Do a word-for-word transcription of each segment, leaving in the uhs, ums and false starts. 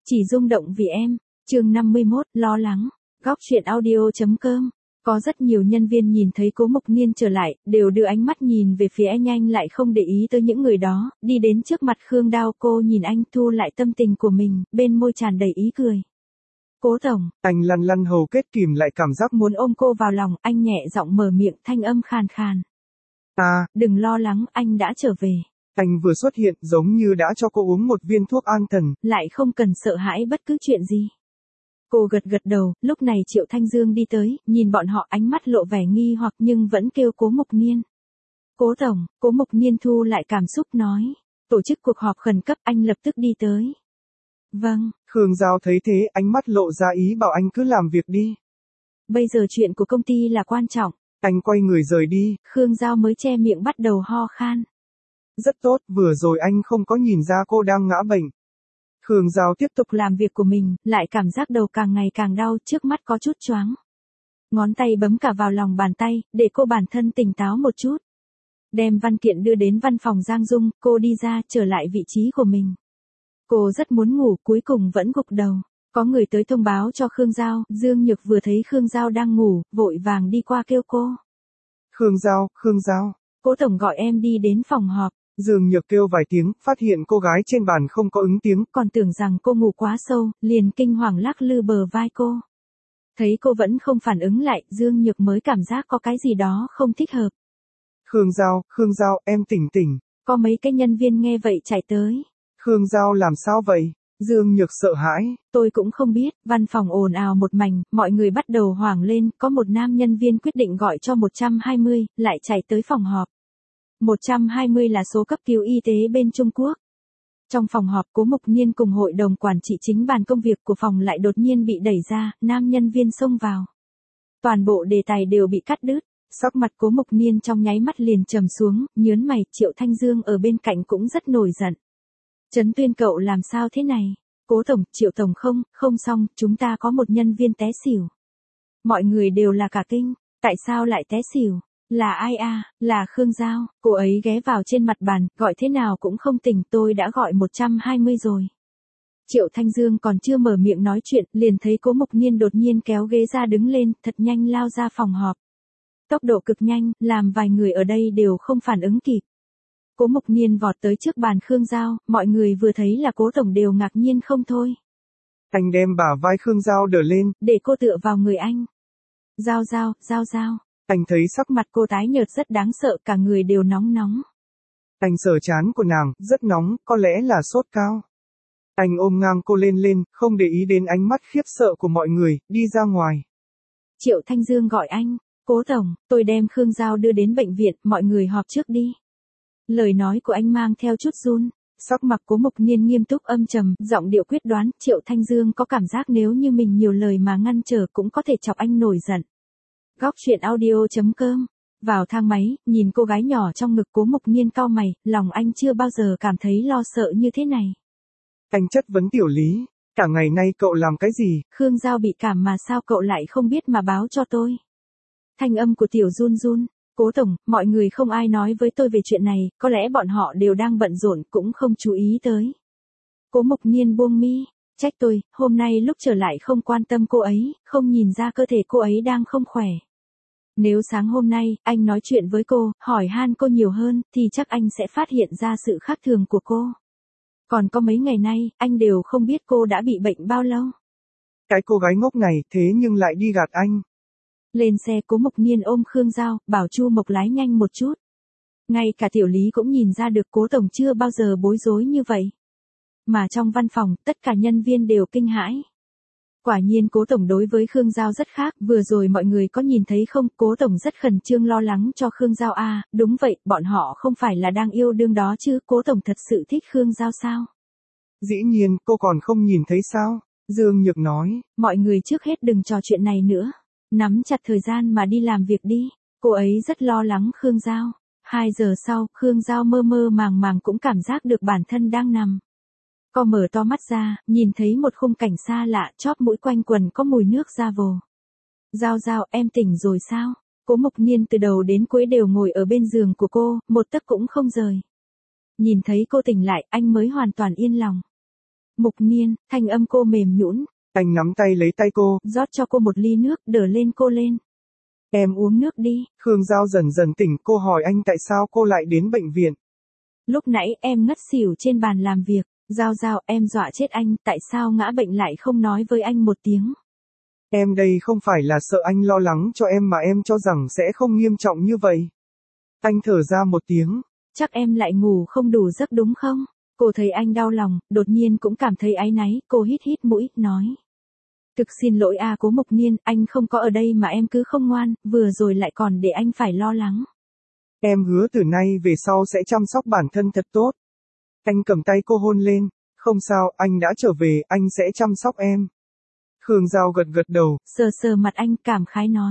Chỉ rung động vì em. Chương năm mươi mốt, lo lắng. Góc truyện audio.com. Có rất nhiều nhân viên nhìn thấy Cố Mộc Niên trở lại, đều đưa ánh mắt nhìn về phía anh, anh lại không để ý tới những người đó, đi đến trước mặt Khương Đao. Cô nhìn anh, thu lại tâm tình của mình, bên môi tràn đầy ý cười. Cố tổng. Anh lăn lăn hầu kết kìm lại cảm giác Muốn ôm cô vào lòng, anh nhẹ giọng mở miệng, thanh âm khàn khàn. À, đừng lo lắng, anh đã trở về. Anh vừa xuất hiện giống như đã cho cô uống một viên thuốc an thần. Lại không cần sợ hãi bất cứ chuyện gì. Cô gật gật đầu, lúc này Triệu Thanh Dương đi tới, nhìn bọn họ ánh mắt lộ vẻ nghi hoặc nhưng vẫn kêu Cố Mộc Niên. Cố tổng. Cố Mộc Niên thu lại cảm xúc nói. Tổ chức cuộc họp khẩn cấp, anh lập tức đi tới. Vâng. Khương Giao thấy thế, ánh mắt lộ ra ý bảo anh cứ làm việc đi. Bây giờ chuyện của công ty là quan trọng. Anh quay người rời đi. Khương Giao mới che miệng bắt đầu ho khan. Rất tốt, vừa rồi anh không có nhìn ra cô đang ngã bệnh. Khương Giao tiếp tục làm việc của mình, lại cảm giác đầu càng ngày càng đau, trước mắt có chút choáng. Ngón tay bấm cả vào lòng bàn tay, để cô bản thân tỉnh táo một chút. Đem văn kiện đưa đến văn phòng Giang Dung, cô đi ra, trở lại vị trí của mình. Cô rất muốn ngủ, cuối cùng vẫn gục đầu. Có người tới thông báo cho Khương Giao, Dương Nhược vừa thấy Khương Giao đang ngủ, vội vàng đi qua kêu cô. Khương Giao, Khương Giao. Cố tổng gọi em đi đến phòng họp. Dương Nhược kêu vài tiếng, phát hiện cô gái trên bàn không có ứng tiếng. Còn tưởng rằng cô ngủ quá sâu, liền kinh hoàng lắc lư bờ vai cô. Thấy cô vẫn không phản ứng lại, Dương Nhược mới cảm giác có cái gì đó không thích hợp. Khương Giao, Khương Giao, em tỉnh tỉnh. Có mấy cái nhân viên nghe vậy chạy tới. Khương Giao làm sao vậy? Dương Nhược sợ hãi. Tôi cũng không biết, văn phòng ồn ào một mảnh, mọi người bắt đầu hoảng lên, có một nam nhân viên quyết định gọi cho một trăm hai mươi, lại chạy tới phòng họp. một trăm hai mươi là số cấp cứu y tế bên Trung Quốc. Trong phòng họp, Cố Mộc Niên cùng hội đồng quản trị chính bàn công việc của phòng lại đột nhiên bị đẩy ra, nam nhân viên xông vào. Toàn bộ đề tài đều bị cắt đứt, sắc mặt Cố Mộc Niên trong nháy mắt liền trầm xuống, nhớn mày. Triệu Thanh Dương ở bên cạnh cũng rất nổi giận. Trấn Tuyên cậu làm sao thế này? Cố tổng, Triệu tổng không, không xong, chúng ta có một nhân viên té xỉu. Mọi người đều là cả kinh, tại sao lại té xỉu? Là ai à? Là Khương Giao. Cô ấy ghé vào trên mặt bàn, gọi thế nào cũng không tỉnh, tôi đã gọi một trăm hai mươi rồi. Triệu Thanh Dương còn chưa mở miệng nói chuyện, liền thấy Cố Mộc Niên đột nhiên kéo ghế ra đứng lên, thật nhanh lao ra phòng họp. Tốc độ cực nhanh, làm vài người ở đây đều không phản ứng kịp. Cố Mộc Niên vọt tới trước bàn Khương Giao, mọi người vừa thấy là Cố tổng đều ngạc nhiên không thôi. Anh đem bả vai Khương Giao đỡ lên, để cô tựa vào người anh. Giao Giao, Giao Giao. Anh thấy sắc mặt cô tái nhợt rất đáng sợ, cả người đều nóng nóng. Anh sờ trán của nàng, rất nóng, có lẽ là sốt cao. Anh ôm ngang cô lên lên, không để ý đến ánh mắt khiếp sợ của mọi người, đi ra ngoài. Triệu Thanh Dương gọi anh. Cố tổng, tôi đem Khương Giao đưa đến bệnh viện, mọi người họp trước đi. Lời nói của anh mang theo chút run. Sắc mặt Cố Mộc Niên nghiêm túc âm trầm, giọng điệu quyết đoán. Triệu Thanh Dương có cảm giác nếu như mình nhiều lời mà ngăn trở cũng có thể chọc anh nổi giận. Góc truyện audio.com. Vào thang máy, nhìn cô gái nhỏ trong ngực Cố Mộc Niên cau mày, lòng anh chưa bao giờ cảm thấy lo sợ như thế này. Anh chất vấn Tiểu Lý, cả ngày nay cậu làm cái gì? Khương Giao bị cảm mà sao cậu lại không biết mà báo cho tôi? Thanh âm của Tiểu run run. Cố tổng, mọi người không ai nói với tôi về chuyện này, có lẽ bọn họ đều đang bận rộn cũng không chú ý tới. Cố Mộc Niên buông mi. Trách tôi, hôm nay lúc trở lại không quan tâm cô ấy, không nhìn ra cơ thể cô ấy đang không khỏe. Nếu sáng hôm nay, anh nói chuyện với cô, hỏi han cô nhiều hơn, thì chắc anh sẽ phát hiện ra sự khác thường của cô. Còn có mấy ngày nay, anh đều không biết cô đã bị bệnh bao lâu. Cái cô gái ngốc này, thế nhưng lại đi gạt anh. Lên xe, Cố Mộc Niên ôm Khương Giao, bảo Chu Mộc lái nhanh một chút. Ngay cả Tiểu Lý cũng nhìn ra được Cố tổng chưa bao giờ bối rối như vậy. Mà trong văn phòng, tất cả nhân viên đều kinh hãi. Quả nhiên Cố tổng đối với Khương Giao rất khác, vừa rồi mọi người có nhìn thấy không, Cố tổng rất khẩn trương lo lắng cho Khương Giao à, đúng vậy, bọn họ không phải là đang yêu đương đó chứ, Cố tổng thật sự thích Khương Giao sao? Dĩ nhiên, cô còn không nhìn thấy sao? Dương Nhược nói. Mọi người trước hết đừng trò chuyện này nữa. Nắm chặt thời gian mà đi làm việc đi. Cô ấy rất lo lắng Khương Giao. Hai giờ sau, Khương Giao mơ mơ màng màng cũng cảm giác được bản thân đang nằm. Cô mở to mắt ra, nhìn thấy một khung cảnh xa lạ, chóp mũi quanh quần có mùi nước da vồ. Giao Giao, em tỉnh rồi sao? Cố Mộc Niên từ đầu đến cuối đều ngồi ở bên giường của cô, một tấc cũng không rời. Nhìn thấy cô tỉnh lại, anh mới hoàn toàn yên lòng. Mục Niên, thanh âm cô mềm nhũn. Anh nắm tay lấy tay cô, rót cho cô một ly nước, đỡ lên cô lên. Em uống nước đi. Khương Giao dần dần tỉnh, cô hỏi anh tại sao cô lại đến bệnh viện. Lúc nãy em ngất xỉu trên bàn làm việc. Giao Giao, em dọa chết anh, tại sao ngã bệnh lại không nói với anh một tiếng. Em đây không phải là sợ anh lo lắng cho em mà em cho rằng sẽ không nghiêm trọng như vậy. Anh thở ra một tiếng. Chắc em lại ngủ không đủ giấc đúng không? Cô thấy anh đau lòng, đột nhiên cũng cảm thấy áy náy, cô hít hít mũi, nói. Thực xin lỗi à Cố Mục Niên, anh không có ở đây mà em cứ không ngoan, vừa rồi lại còn để anh phải lo lắng. Em hứa từ nay về sau sẽ chăm sóc bản thân thật tốt. Anh cầm tay cô hôn lên. Không sao, anh đã trở về, anh sẽ chăm sóc em. Khương Giao gật gật đầu. Sờ sờ mặt anh, cảm khái nói.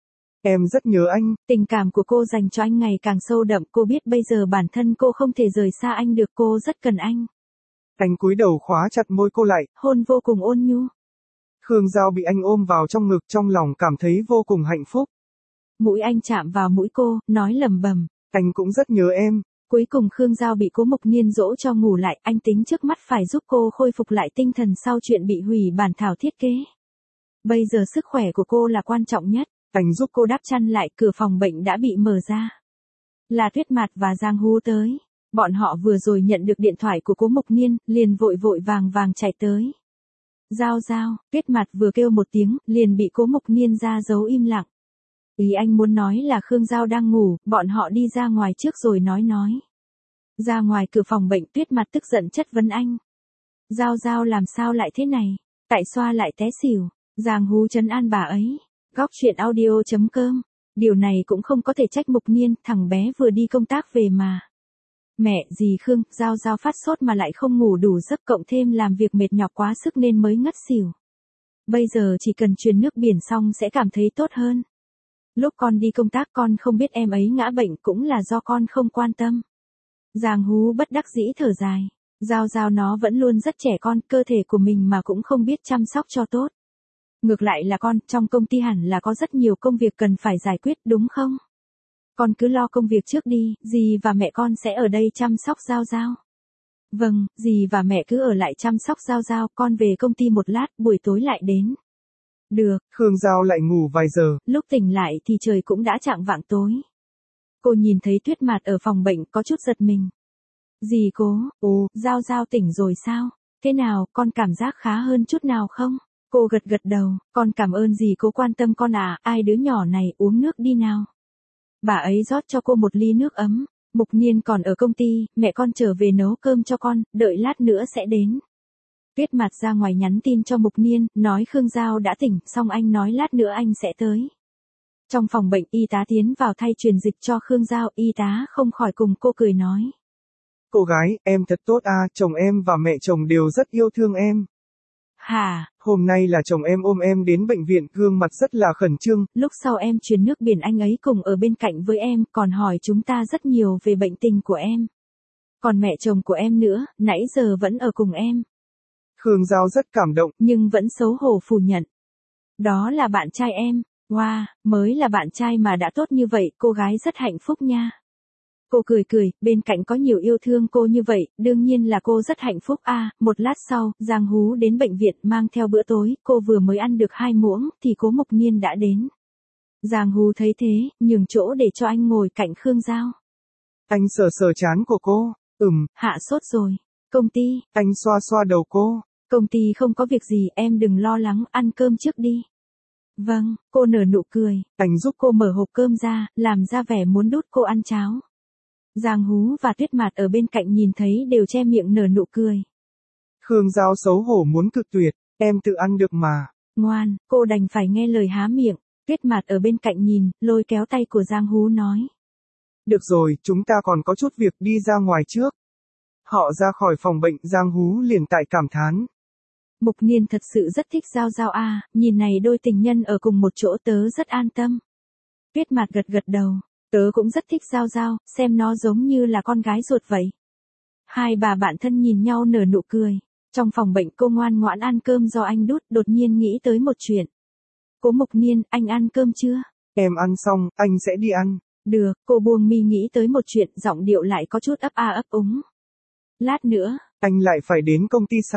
Em rất nhớ anh. Tình cảm của cô dành cho anh ngày càng sâu đậm, cô biết bây giờ bản thân cô không thể rời xa anh được, cô rất cần anh. Anh cúi đầu khóa chặt môi cô lại. Hôn vô cùng ôn nhu. Khương Giao bị anh ôm vào trong ngực, trong lòng cảm thấy vô cùng hạnh phúc. Mũi anh chạm vào mũi cô, nói lẩm bẩm. Anh cũng rất nhớ em. Cuối cùng Khương Giao bị Cố Mục Niên dỗ cho ngủ lại, anh tính trước mắt phải giúp cô khôi phục lại tinh thần sau chuyện bị hủy bản thảo thiết kế. Bây giờ sức khỏe của cô là quan trọng nhất. Anh giúp cô đắp chăn lại, cửa phòng bệnh đã bị mở ra. Là Tuyết Mạt và Giang Hú tới. Bọn họ vừa rồi nhận được điện thoại của Cố Mục Niên, liền vội vội vàng vàng chạy tới. Giao Giao, Tuyết Mạt vừa kêu một tiếng, liền bị Cố Mục Niên ra dấu im lặng. Ý anh muốn nói là Khương Giao đang ngủ, bọn họ đi ra ngoài trước rồi nói nói. Ra ngoài cửa phòng bệnh, Tuyết Mạt tức giận chất vấn anh. Giao Giao làm sao lại thế này? Tại xoa lại té xỉu? Giang Hú trấn an bà ấy. Góc chuyện audio chấm com. Điều này cũng không có thể trách Mục Niên, thằng bé vừa đi công tác về mà. Mẹ, dì Khương, Giao Giao phát sốt mà lại không ngủ đủ giấc, cộng thêm làm việc mệt nhọc quá sức nên mới ngất xỉu. Bây giờ chỉ cần truyền nước biển xong sẽ cảm thấy tốt hơn. Lúc con đi công tác con không biết em ấy ngã bệnh cũng là do con không quan tâm. Giang Hú bất đắc dĩ thở dài. Giao Giao nó vẫn luôn rất trẻ con, cơ thể của mình mà cũng không biết chăm sóc cho tốt. Ngược lại là con, trong công ty hẳn là có rất nhiều công việc cần phải giải quyết đúng không? Con cứ lo công việc trước đi, dì và mẹ con sẽ ở đây chăm sóc Giao Giao. Vâng, dì và mẹ cứ ở lại chăm sóc Giao Giao, con về công ty một lát, buổi tối lại đến. Được. Khương Giao lại ngủ vài giờ. Lúc tỉnh lại thì trời cũng đã chạng vạng tối. Cô nhìn thấy Tuyết Mạt ở phòng bệnh có chút giật mình. Dì Cố, ồ, Giao Giao tỉnh rồi sao? Thế nào, con cảm giác khá hơn chút nào không? Cô gật gật đầu, con cảm ơn dì Cố quan tâm con à, ai đứa nhỏ này uống nước đi nào. Bà ấy rót cho cô một ly nước ấm. Mục Niên còn ở công ty, mẹ con trở về nấu cơm cho con, đợi lát nữa sẽ đến. Tuyết Mạt ra ngoài nhắn tin cho Mục Niên, nói Khương Giao đã tỉnh, xong anh nói lát nữa anh sẽ tới. Trong phòng bệnh, y tá tiến vào thay truyền dịch cho Khương Giao, y tá không khỏi cùng cô cười nói. Cô gái, em thật tốt à, chồng em và mẹ chồng đều rất yêu thương em. Hả? Hôm nay là chồng em ôm em đến bệnh viện, gương mặt rất là khẩn trương. Lúc sau em truyền nước biển anh ấy cùng ở bên cạnh với em, còn hỏi chúng ta rất nhiều về bệnh tình của em. Còn mẹ chồng của em nữa, nãy giờ vẫn ở cùng em. Khương Giao rất cảm động, nhưng vẫn xấu hổ phủ nhận. Đó là bạn trai em. Wow, mới là bạn trai mà đã tốt như vậy, cô gái rất hạnh phúc nha. Cô cười cười, bên cạnh có nhiều yêu thương cô như vậy, đương nhiên là cô rất hạnh phúc a. À, một lát sau, Giang Hú đến bệnh viện mang theo bữa tối, cô vừa mới ăn được hai muỗng, thì Cố Mục Niên đã đến. Giang Hú thấy thế, nhường chỗ để cho anh ngồi cạnh Khương Giao. Anh sờ sờ trán của cô, ừm, hạ sốt rồi. Công ty, anh xoa xoa đầu cô. Công ty không có việc gì, em đừng lo lắng, ăn cơm trước đi. Vâng, cô nở nụ cười, anh giúp cô mở hộp cơm ra, làm ra vẻ muốn đút cô ăn cháo. Giang Hú và Tuyết Mạt ở bên cạnh nhìn thấy đều che miệng nở nụ cười. Khương Giao xấu hổ muốn cự tuyệt, em tự ăn được mà. Ngoan, cô đành phải nghe lời há miệng. Tuyết Mạt ở bên cạnh nhìn, lôi kéo tay của Giang Hú nói. Được rồi, chúng ta còn có chút việc, đi ra ngoài trước. Họ ra khỏi phòng bệnh, Giang Hú liền tại cảm thán. Mục Niên thật sự rất thích Giao Giao a, à, nhìn này đôi tình nhân ở cùng một chỗ tớ rất an tâm. Tuyết Mạt gật gật đầu, tớ cũng rất thích Giao Giao, xem nó giống như là con gái ruột vậy. Hai bà bạn thân nhìn nhau nở nụ cười. Trong phòng bệnh cô ngoan ngoãn ăn cơm do anh đút, đột nhiên nghĩ tới một chuyện. Cố Mục Niên, anh ăn cơm chưa? Em ăn xong, anh sẽ đi ăn. Được, cô buông mi nghĩ tới một chuyện, giọng điệu lại có chút ấp a ấp úng. Lát nữa, anh lại phải đến công ty sao?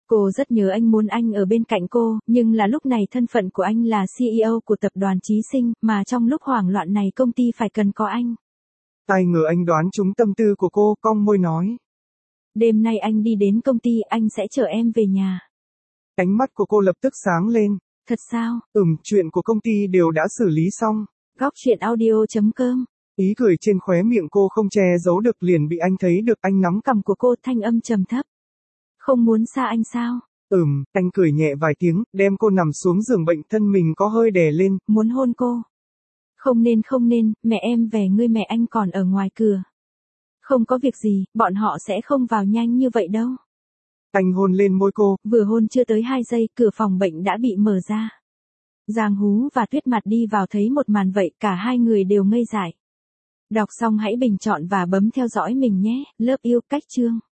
Cô rất nhớ anh, muốn anh ở bên cạnh cô, nhưng là lúc này thân phận của anh là xê e ô của tập đoàn Chí Sinh, mà trong lúc hoảng loạn này công ty phải cần có anh. Ai ngờ anh đoán trúng tâm tư của cô, cong môi nói. Đêm nay anh đi đến công ty, anh sẽ chở em về nhà. Ánh mắt của cô lập tức sáng lên. Thật sao? Ừm, chuyện của công ty đều đã xử lý xong. Góc truyện audio chấm com. Ý cười trên khóe miệng cô không che giấu được, liền bị anh thấy được. Anh nắm cằm của cô, thanh âm trầm thấp. Không muốn xa anh sao? Ừm, anh cười nhẹ vài tiếng, đem cô nằm xuống giường bệnh, thân mình có hơi đè lên. Muốn hôn cô. Không nên không nên, mẹ em về, ngươi mẹ anh còn ở ngoài cửa. Không có việc gì, bọn họ sẽ không vào nhanh như vậy đâu. Anh hôn lên môi cô. Vừa hôn chưa tới hai giây, cửa phòng bệnh đã bị mở ra. Giang Hú và Tuyết Mặt đi vào thấy một màn vậy, cả hai người đều ngây dại. Đọc xong hãy bình chọn và bấm theo dõi mình nhé. Love you, cách chương.